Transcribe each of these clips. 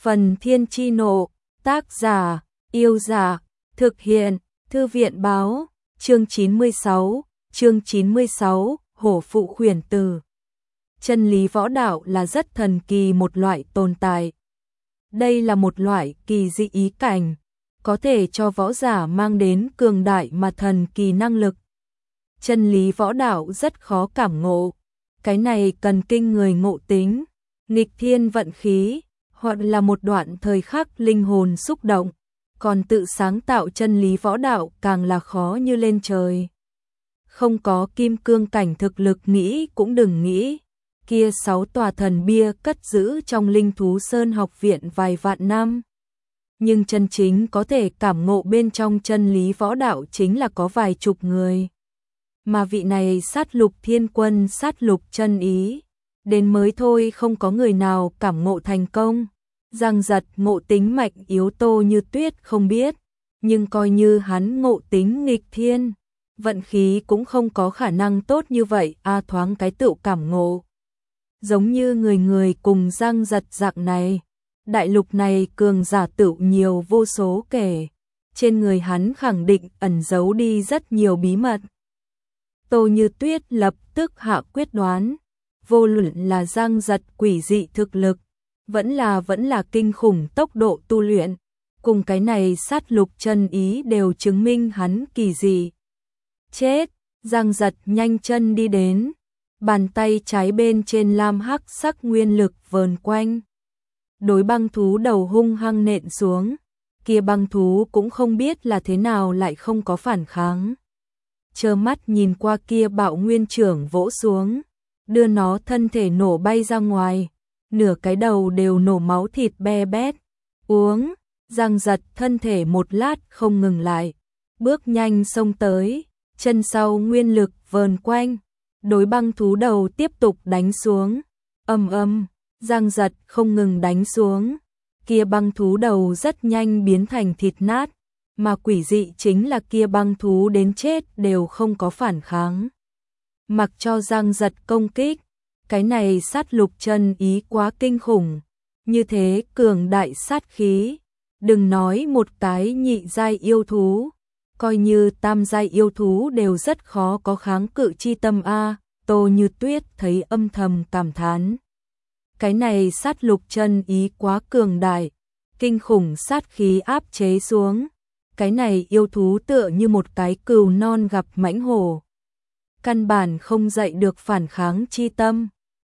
Phần Thiên Chi Nộ, tác giả, Yêu Giả, thực hiện, Thư viện báo, chương 96, Hổ Phụ Khuyển Tử. Chân lý võ đạo là rất thần kỳ một loại tồn tại. Đây là một loại kỳ dị ý cảnh, có thể cho võ giả mang đến cường đại mà thần kỳ năng lực. Chân lý võ đạo rất khó cảm ngộ, cái này cần kinh người ngộ tính, nghịch thiên vận khí, hoặc là một đoạn thời khắc linh hồn xúc động, còn tự sáng tạo chân lý võ đạo càng là khó như lên trời. Không có kim cương cảnh thực lực nghĩ cũng đừng nghĩ, kia 6 tòa thần bia cất giữ trong Linh Thú Sơn học viện vài vạn năm. Nhưng chân chính có thể cảm ngộ bên trong chân lý võ đạo chính là có vài chục người. Mà vị này sát lục thiên quân sát lục chân ý, đến mới thôi không có người nào cảm ngộ thành công. Giang Giật ngộ tính mạnh yếu Tô Như Tuyết không biết, nhưng coi như hắn ngộ tính nghịch thiên, vận khí cũng không có khả năng tốt như vậy, thoáng cái tự cảm ngộ. Giống như người người cùng Giang Giật dạng này, đại lục này cường giả tựu nhiều vô số kể, trên người hắn khẳng định ẩn giấu đi rất nhiều bí mật. Tô Như Tuyết lập tức hạ quyết đoán, vô luận là Giang Giật quỷ dị thực lực, vẫn là kinh khủng tốc độ tu luyện, cùng cái này sát lục chân ý đều chứng minh hắn kỳ dị. Chết, Giang Giật nhanh chân đi đến, bàn tay trái bên trên lam hắc sắc nguyên lực vờn quanh. Đối băng thú đầu hung hăng nện xuống, kia băng thú cũng không biết là thế nào lại không có phản kháng. Trơ mắt nhìn qua kia bạo nguyên trưởng vỗ xuống, đưa nó thân thể nổ bay ra ngoài, nửa cái đầu đều nổ máu thịt be bét. Uống, Giang Giật thân thể một lát không ngừng lại, bước nhanh xông tới, chân sau nguyên lực vờn quanh, đối băng thú đầu tiếp tục đánh xuống. Giang Giật không ngừng đánh xuống, kia băng thú đầu rất nhanh biến thành thịt nát, mà quỷ dị chính là kia băng thú đến chết đều không có phản kháng. Mặc cho Giang Giật công kích, cái này sát lục chân ý quá kinh khủng, như thế cường đại sát khí, đừng nói một cái nhị giai yêu thú, coi như tam giai yêu thú đều rất khó có kháng cự chi tâm a. Tô Như Tuyết thấy âm thầm cảm thán. Cái này sát lục chân ý quá cường đại, kinh khủng sát khí áp chế xuống, cái này yêu thú tựa như một cái cừu non gặp mãnh hổ, căn bản không dậy được phản kháng chi tâm.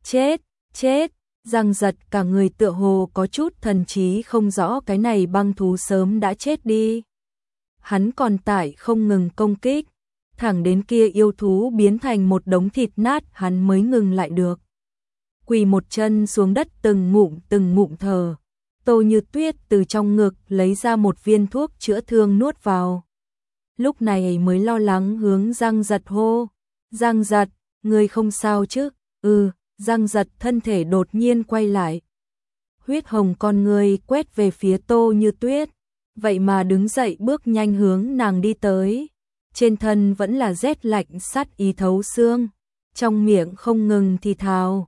Chết, Giang Giật cả người tựa hồ có chút thần trí không rõ, cái này băng thú sớm đã chết đi. Hắn còn tại không ngừng công kích, thẳng đến kia yêu thú biến thành một đống thịt nát hắn mới ngừng lại được. Quỳ một chân xuống đất từng ngụm thở. Tô Như Tuyết từ trong ngực lấy ra một viên thuốc chữa thương nuốt vào. Lúc này mới lo lắng hướng Giang Giật hô. Giang Giật, ngươi không sao chứ? Giang Giật thân thể đột nhiên quay lại. Huyết hồng con ngươi quét về phía Tô Như Tuyết, vậy mà đứng dậy bước nhanh hướng nàng đi tới. Trên thân vẫn là rét lạnh sát ý thấu xương, trong miệng không ngừng thì thào.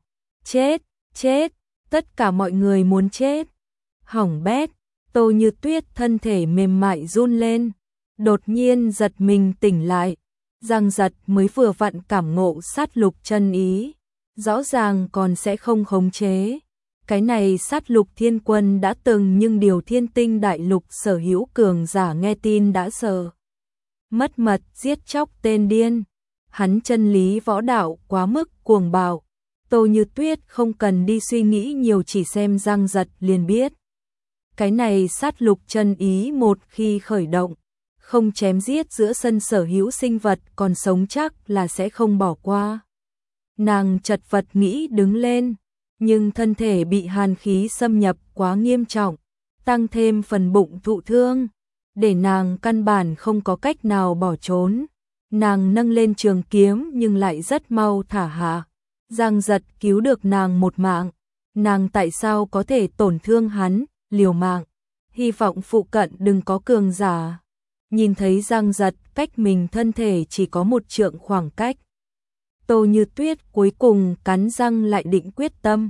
Chết, tất cả mọi người muốn chết. Hỏng bét, Tô Như Tuyết thân thể mềm mại run lên, đột nhiên giật mình tỉnh lại. Giang Giật mới vừa vặn cảm ngộ sát lục chân ý, rõ ràng còn sẽ không khống chế. Cái này sát lục thiên quân đã từng, nhưng điều thiên tinh đại lục sở hữu cường giả nghe tin đã sợ mất mật giết chóc tên điên. Hắn chân lý võ đạo quá mức cuồng bạo, Tô Như Tuyết không cần đi suy nghĩ nhiều, chỉ xem Giang Giật liền biết. Cái này sát lục chân ý một khi khởi động, không chém giết giữa sân sở hữu sinh vật còn sống chắc là sẽ không bỏ qua. Nàng chật vật nghĩ đứng lên, nhưng thân thể bị hàn khí xâm nhập quá nghiêm trọng, tăng thêm phần bụng thụ thương, để nàng căn bản không có cách nào bỏ trốn. Nàng nâng lên trường kiếm nhưng lại rất mau thả hạ. Giang Giật cứu được nàng một mạng, nàng tại sao có thể tổn thương hắn, liều mạng, hy vọng phụ cận đừng có cường giả. Nhìn thấy Giang Giật cách mình thân thể chỉ có 1 trượng khoảng cách, Tô Như Tuyết cuối cùng cắn răng lại định quyết tâm.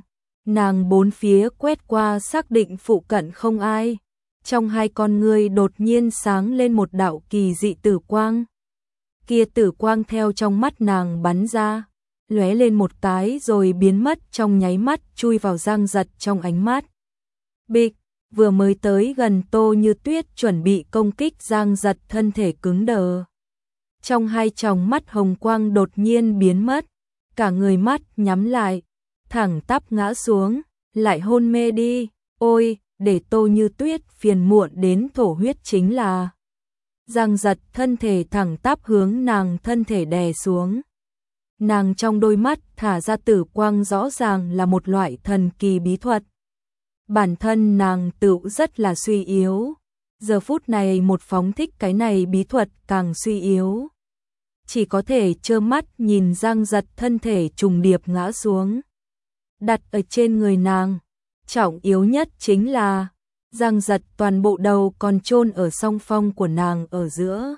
Nàng bốn phía quét qua xác định phụ cận không ai. Trong hai con ngươi đột nhiên sáng lên một đạo kỳ dị tử quang. Kia tử quang theo trong mắt nàng bắn ra, lóe lên một cái rồi biến mất trong nháy mắt, chui vào Giang Giật trong ánh mắt. Bịch, vừa mới tới gần Tô Như Tuyết chuẩn bị công kích, Giang Giật thân thể cứng đờ. Trong hai tròng mắt hồng quang đột nhiên biến mất, cả người mắt nhắm lại, thẳng tắp ngã xuống, lại hôn mê đi. Ôi, để Tô Như Tuyết phiền muộn đến thổ huyết chính là. Giang Giật thân thể thẳng tắp hướng nàng thân thể đè xuống. Nàng trong đôi mắt thả ra tử quang rõ ràng là một loại thần kỳ bí thuật. Bản thân nàng tự rất là suy yếu. Giờ phút này một phóng thích cái này bí thuật càng suy yếu. Chỉ có thể trơ mắt nhìn Giang Giật thân thể trùng điệp ngã xuống. Đặt ở trên người nàng. Trọng yếu nhất chính là Giang Giật toàn bộ đầu còn chôn ở song phong của nàng ở giữa.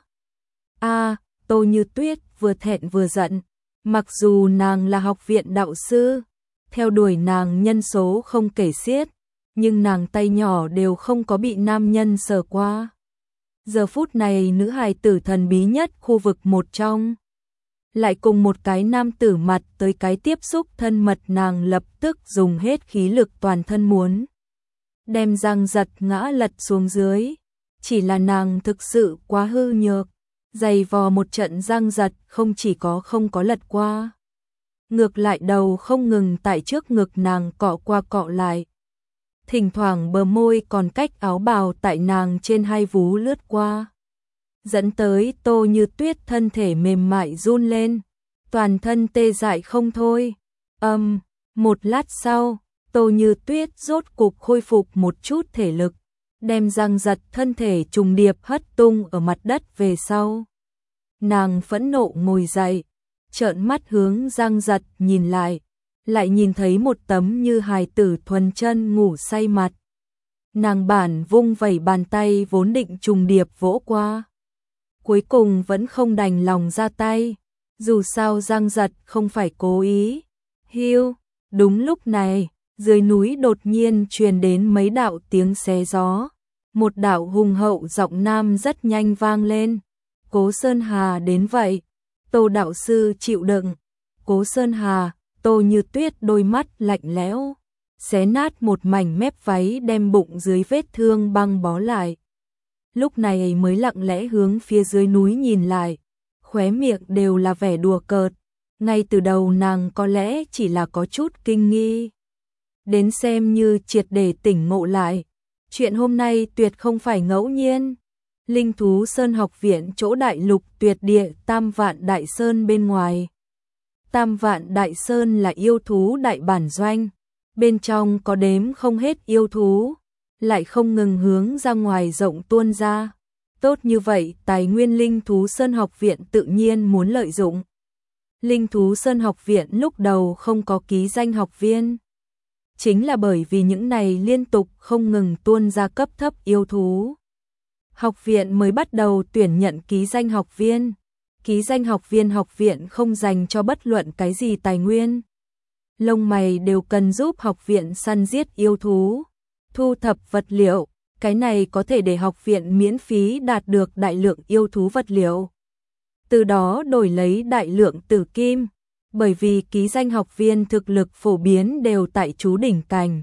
Tô Như Tuyết vừa thẹn vừa giận. Mặc dù nàng là học viện đạo sư, theo đuổi nàng nhân số không kể xiết, nhưng nàng tay nhỏ đều không có bị nam nhân sờ qua. Giờ phút này nữ hài tử thần bí nhất khu vực một trong, lại cùng một cái nam tử mặt tới cái tiếp xúc thân mật, nàng lập tức dùng hết khí lực toàn thân muốn đem Giang Giật ngã lật xuống dưới. Chỉ là nàng thực sự quá hư nhược, giày vò một trận Giang Giật không chỉ không có lật qua, ngược lại đầu không ngừng tại trước ngực nàng cọ qua cọ lại. Thỉnh thoảng bờ môi còn cách áo bào tại nàng trên hai vú lướt qua, dẫn tới Tô Như Tuyết thân thể mềm mại run lên, toàn thân tê dại không thôi. Một lát sau, Tô Như Tuyết rốt cục khôi phục một chút thể lực, đem Giang Giật thân thể trùng điệp hất tung ở mặt đất về sau. Nàng phẫn nộ ngồi dậy, trợn mắt hướng Giang Giật nhìn lại nhìn thấy một tấm như hài tử thuần chân ngủ say mặt. Nàng bản vung vẩy bàn tay vốn định trùng điệp vỗ qua, cuối cùng vẫn không đành lòng ra tay, dù sao Giang Giật không phải cố ý. Hiu, đúng lúc này, dưới núi đột nhiên truyền đến mấy đạo tiếng xé gió, một đạo hùng hậu giọng nam rất nhanh vang lên. Cố Sơn Hà đến vậy, Tô đạo sư chịu đựng. Cố Sơn Hà. Tô Như Tuyết đôi mắt lạnh lẽo, xé nát một mảnh mép váy đem bụng dưới vết thương băng bó lại. Lúc này mới lặng lẽ hướng phía dưới núi nhìn lại, khóe miệng đều là vẻ đùa cợt. Ngay từ đầu nàng có lẽ chỉ là có chút kinh nghi, đến xem như triệt để tỉnh ngộ lại. Chuyện hôm nay tuyệt không phải ngẫu nhiên. Linh Thú Sơn học viện chỗ đại lục tuyệt địa Tam Vạn Đại Sơn bên ngoài. Tam Vạn Đại Sơn là yêu thú đại bản doanh, bên trong có đếm không hết yêu thú, lại không ngừng hướng ra ngoài rộng tuôn ra. Tốt như vậy, tài nguyên Linh Thú Sơn học viện tự nhiên muốn lợi dụng. Linh Thú Sơn học viện lúc đầu không có ký danh học viên, chính là bởi vì những này liên tục không ngừng tuôn ra cấp thấp yêu thú. Học viện mới bắt đầu tuyển nhận ký danh học viên. Ký danh học viện không dành cho bất luận cái gì tài nguyên. Lông mày đều cần giúp học viện săn giết yêu thú, thu thập vật liệu, cái này có thể để học viện miễn phí đạt được đại lượng yêu thú vật liệu. Từ đó đổi lấy đại lượng tử kim, bởi vì ký danh học viên thực lực phổ biến đều tại chú đỉnh cảnh.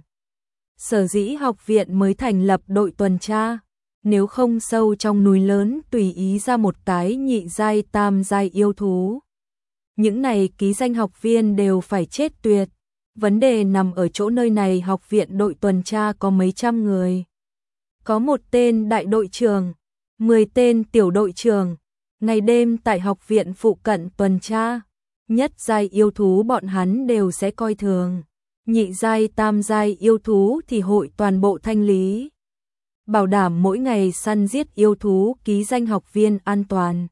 Sở dĩ học viện mới thành lập đội tuần tra. Nếu không sâu trong núi lớn tùy ý ra một cái nhị giai tam giai yêu thú, những này ký danh học viên đều phải chết tuyệt. Vấn đề nằm ở chỗ nơi này học viện đội tuần tra có mấy trăm người. Có một tên đại đội trưởng, 10 tên tiểu đội trưởng, ngày đêm tại học viện phụ cận tuần tra. Nhất giai yêu thú bọn hắn đều sẽ coi thường, nhị giai tam giai yêu thú thì hội toàn bộ thanh lý, bảo đảm mỗi ngày săn giết yêu thú ký danh học viên an toàn.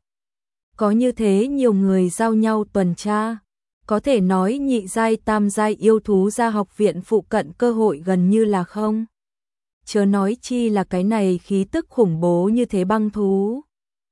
Có như thế nhiều người giao nhau tuần tra, có thể nói nhị giai tam giai yêu thú ra học viện phụ cận cơ hội gần như là không. Chớ nói chi là cái này khí tức khủng bố như thế băng thú.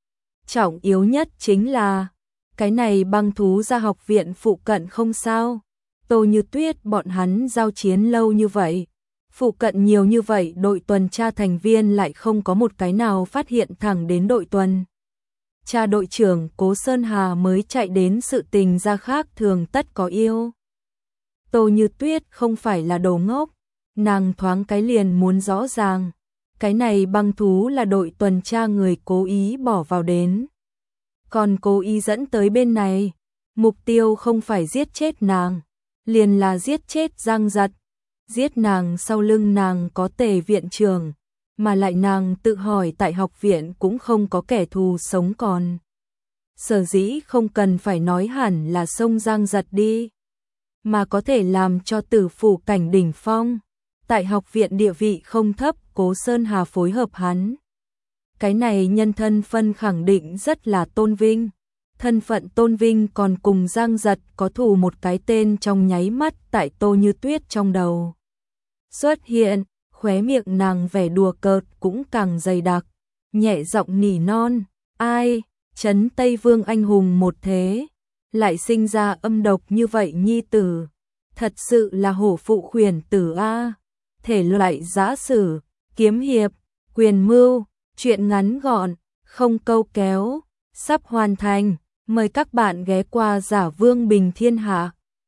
Trọng yếu nhất chính là cái này băng thú ra học viện phụ cận không sao, Tô Như Tuyết bọn hắn giao chiến lâu như vậy, phụ cận nhiều như vậy đội tuần tra thành viên lại không có một cái nào phát hiện thẳng đến đội tuần tra đội trưởng Cố Sơn Hà mới chạy đến, sự tình ra khác thường tất có yêu. Tô Như Tuyết không phải là đồ ngốc, nàng thoáng cái liền muốn rõ ràng, cái này băng thú là đội tuần tra người cố ý bỏ vào đến, còn cố ý dẫn tới bên này, mục tiêu không phải giết chết nàng, liền là giết chết Giang Giật, giết nàng. Sau lưng nàng có Tề viện trưởng, mà lại nàng tự hỏi tại học viện cũng không có kẻ thù sống còn. Sở dĩ không cần phải nói hẳn là xông Giang Giật đi, mà có thể làm cho Tử phủ cảnh đỉnh phong, tại học viện địa vị không thấp, Cố Sơn Hà phối hợp hắn. Cái này nhân thân phân khẳng định rất là tôn vinh, thân phận tôn vinh còn cùng Giang Giật có thù, một cái tên trong nháy mắt tại Tô Như Tuyết trong đầu xuất hiện, khóe miệng nàng vẻ đùa cợt cũng càng dày đặc, nhẹ giọng nỉ non, ai, Trấn Tây Vương anh hùng một thế, lại sinh ra âm độc như vậy nhi tử, thật sự là hổ phụ khuyển tử a. Thể loại giã sử, kiếm hiệp, quyền mưu, truyện ngắn gọn, không câu kéo, sắp hoàn thành, mời các bạn ghé qua Giả Vương Bình Thiên Hạ.